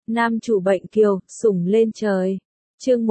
Nam chủ bệnh kiều, sủng lên trời. Chương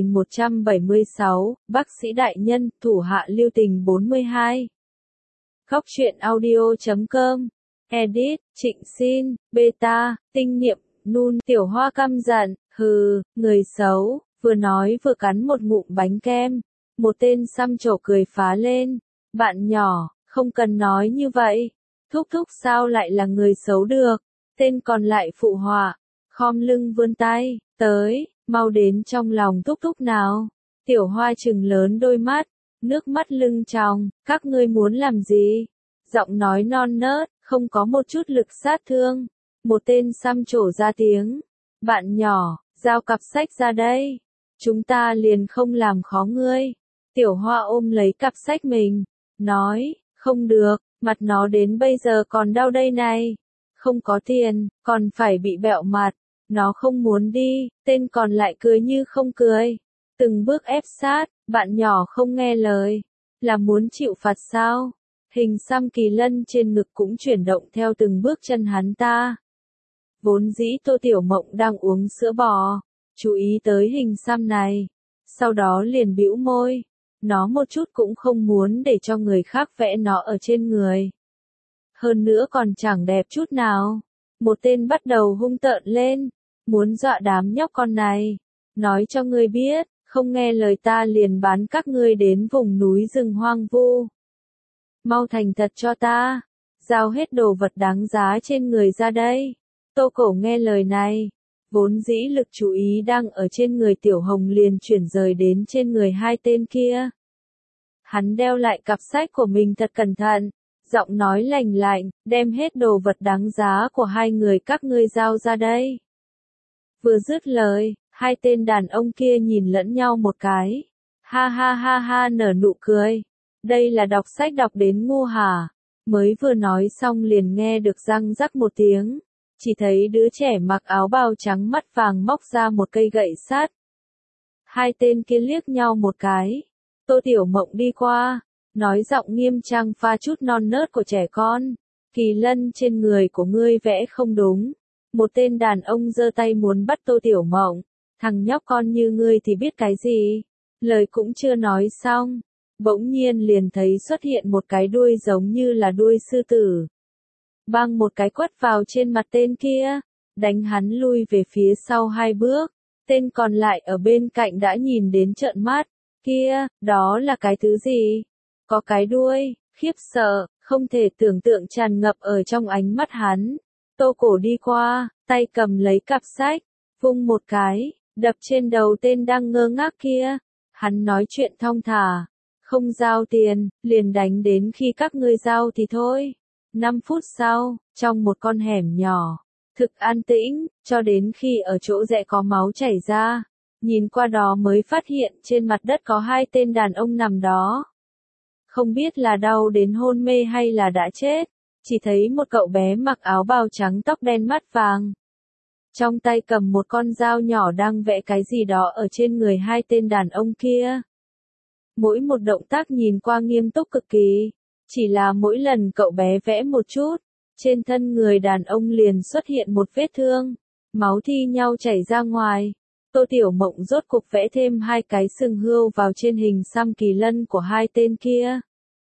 1176, bác sĩ đại nhân, thủ hạ lưu tình 42. Góc truyện audio.com. Edit, Trịnh Xin, Beta, Tinh Niệm, Nun, Tiểu Hoa căm giận, hừ, người xấu, vừa nói vừa cắn một ngụm bánh kem. Một tên xăm trổ cười phá lên. Bạn nhỏ, không cần nói như vậy. Thúc thúc sao lại là người xấu được? Tên còn lại phụ họa, khom lưng vươn tay, tới, mau đến trong lòng thúc thúc nào. Tiểu Hoa trừng lớn đôi mắt, nước mắt lưng tròng, các ngươi muốn làm gì? Giọng nói non nớt, không có một chút lực sát thương. Một tên xăm trổ ra tiếng, bạn nhỏ, giao cặp sách ra đây. Chúng ta liền không làm khó ngươi. Tiểu Hoa ôm lấy cặp sách mình, nói, không được, mặt nó đến bây giờ còn đau đây này. Không có tiền, còn phải bị bẹo mặt. Nó không muốn đi, tên còn lại cười như không cười. Từng bước ép sát, bạn nhỏ không nghe lời. Là muốn chịu phạt sao? Hình xăm kỳ lân trên ngực cũng chuyển động theo từng bước chân hắn ta. Vốn dĩ Tô Tiểu Mộng đang uống sữa bò, chú ý tới hình xăm này. Sau đó liền bĩu môi. Nó một chút cũng không muốn để cho người khác vẽ nó ở trên người. Hơn nữa còn chẳng đẹp chút nào. Một tên bắt đầu hung tợn lên, muốn dọa đám nhóc con này. Nói cho ngươi biết, không nghe lời ta liền bán các ngươi đến vùng núi rừng hoang vu. Mau thành thật cho ta, giao hết đồ vật đáng giá trên người ra đây. Tô Cổ nghe lời này, vốn dĩ lực chú ý đang ở trên người Tiểu Hồng liền chuyển rời đến trên người hai tên kia. Hắn đeo lại cặp sách của mình thật cẩn thận, giọng nói lành lạnh, đem hết đồ vật đáng giá của hai người các ngươi giao ra đây. Vừa dứt lời, hai tên đàn ông kia nhìn lẫn nhau một cái. Ha ha ha ha nở nụ cười. Đây là đọc sách đọc đến ngu hả? Mới vừa nói xong liền nghe được răng rắc một tiếng. Chỉ thấy đứa trẻ mặc áo bào trắng mắt vàng móc ra một cây gậy sắt. Hai tên kia liếc nhau một cái. Tô Tiểu Mộng đi qua, nói giọng nghiêm trang pha chút non nớt của trẻ con. Kỳ lân trên người của ngươi vẽ không đúng. Một tên đàn ông giơ tay muốn bắt Tô Tiểu Mộng. Thằng nhóc con như ngươi thì biết cái gì? Lời cũng chưa nói xong. Bỗng nhiên liền thấy xuất hiện một cái đuôi giống như là đuôi sư tử. Bang một cái quất vào trên mặt tên kia. Đánh hắn lui về phía sau hai bước. Tên còn lại ở bên cạnh đã nhìn đến trợn mắt. Kia, đó là cái thứ gì? Có cái đuôi, khiếp sợ, không thể tưởng tượng tràn ngập ở trong ánh mắt hắn. Tô Cổ đi qua, tay cầm lấy cặp sách, vung một cái, đập trên đầu tên đang ngơ ngác kia. Hắn nói chuyện thong thả, không giao tiền, liền đánh đến khi các ngươi giao thì thôi. 5 phút sau, trong một con hẻm nhỏ, thực an tĩnh, cho đến khi ở chỗ rẽ có máu chảy ra. Nhìn qua đó mới phát hiện trên mặt đất có hai tên đàn ông nằm đó. Không biết là đau đến hôn mê hay là đã chết. Chỉ thấy một cậu bé mặc áo bào trắng tóc đen mắt vàng. Trong tay cầm một con dao nhỏ đang vẽ cái gì đó ở trên người hai tên đàn ông kia. Mỗi một động tác nhìn qua nghiêm túc cực kỳ. Chỉ là mỗi lần cậu bé vẽ một chút, trên thân người đàn ông liền xuất hiện một vết thương. Máu thi nhau chảy ra ngoài. Tô Tiểu Mộng rốt cuộc vẽ thêm hai cái sừng hươu vào trên hình xăm kỳ lân của hai tên kia.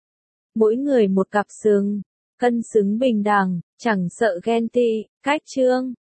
Mỗi người một cặp sừng, cân xứng bình đẳng, chẳng sợ ghen tị, cách chương.